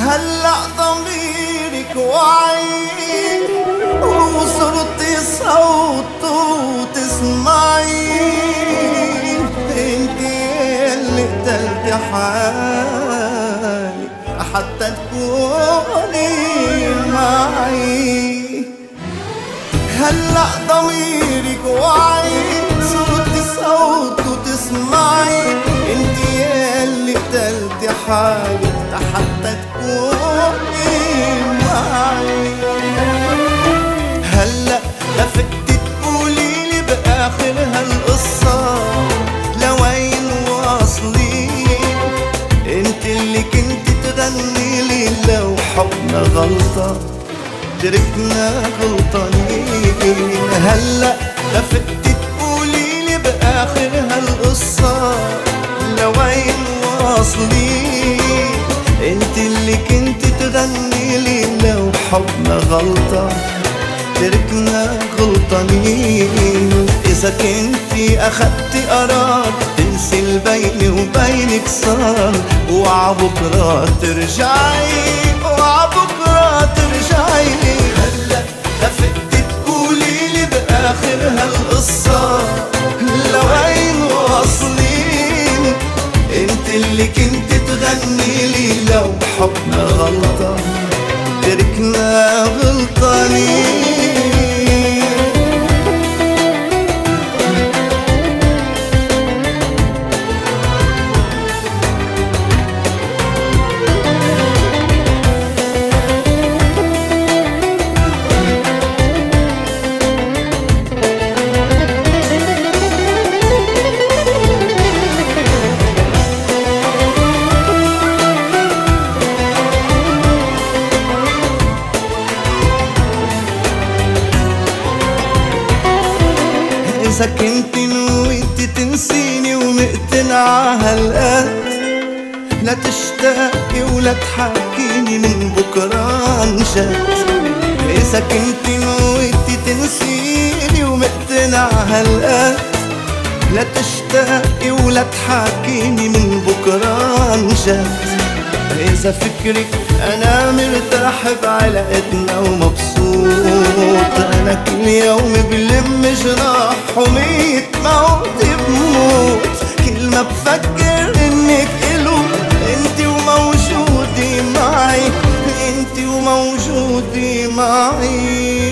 هلأ ضميرك وعي وصرتي صوت وتسمعي، انتي اللي قتلتي حالي حتى تكوني معي. هلأ ضميرك وعي صرتي صوت وتسمعي، انتي اللي قتلتي حالي حتى تكوني معي. هلأ لفتي تقوليلي بآخر هالقصة لوين واصلين، انت اللي كنت تغنيلي لو حبنا غلطة تركنا غلطانين. هلأ لفتي تقوليلي بآخر هالقصة لوين واصلين، انت اللي كنت تغنيلي لو حبنا غلطة تركنا غلطانين. إذا كنتي أخدتي قرار تنسي البيني وبينك صار، وعبكرة ترجعي وعبكرة ترجعي. هلأ لفتي تقوليلي بآخر هالقصة لوين واصلين، انت اللي كنت تغنيلي لو حبنا غلطة تركنا غلطانين. إذا كنتي نويتي تنسيني ومقتنعة هالقد، لا تشتاقي ولا تحكيني من بكرة انجد. إذا كنتي نويتي تنسيني ومقتنعة هالقد، لا تشتاقي ولا تحكيني من بكرة انجد. إذا فكرك أنا مرتاح بعلاقتنا ومبسوط، أنا كل يوم بلم جراح وميت موت بموت. كل ما بفكر إنك إلو انتي وموجودي معي، انتي وموجودي معي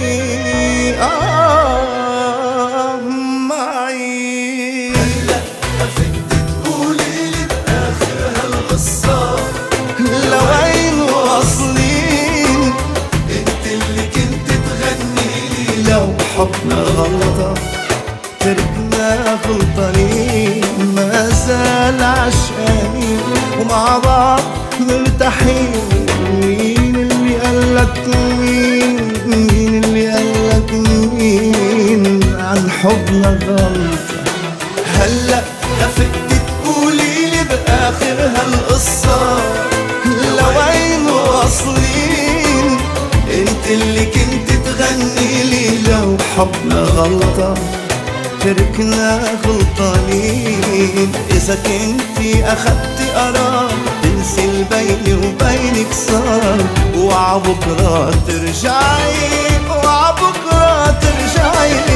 معي. هلأ لفتي تقوليلي بآخر هالقصة لوين واصلين، انت اللي كنت تغنيلي لو حبنا غلطة تركنا غلطانين. ما زال عشقانين ومع بعض مرتاحين. مين اللي قالك مين اللي قالك مين عن حبنا غلطة؟ هلأ لفتي تقوليلي بآخر هالقصة لوين واصلين، انت اللي كنت تغنيلي لو حبنا غلطة تركنا غلطانين. إذا كنتي أخدتي قرار تنسي البيني وبينك صار، وعبكرة ترجعي وعبكرة ترجعي.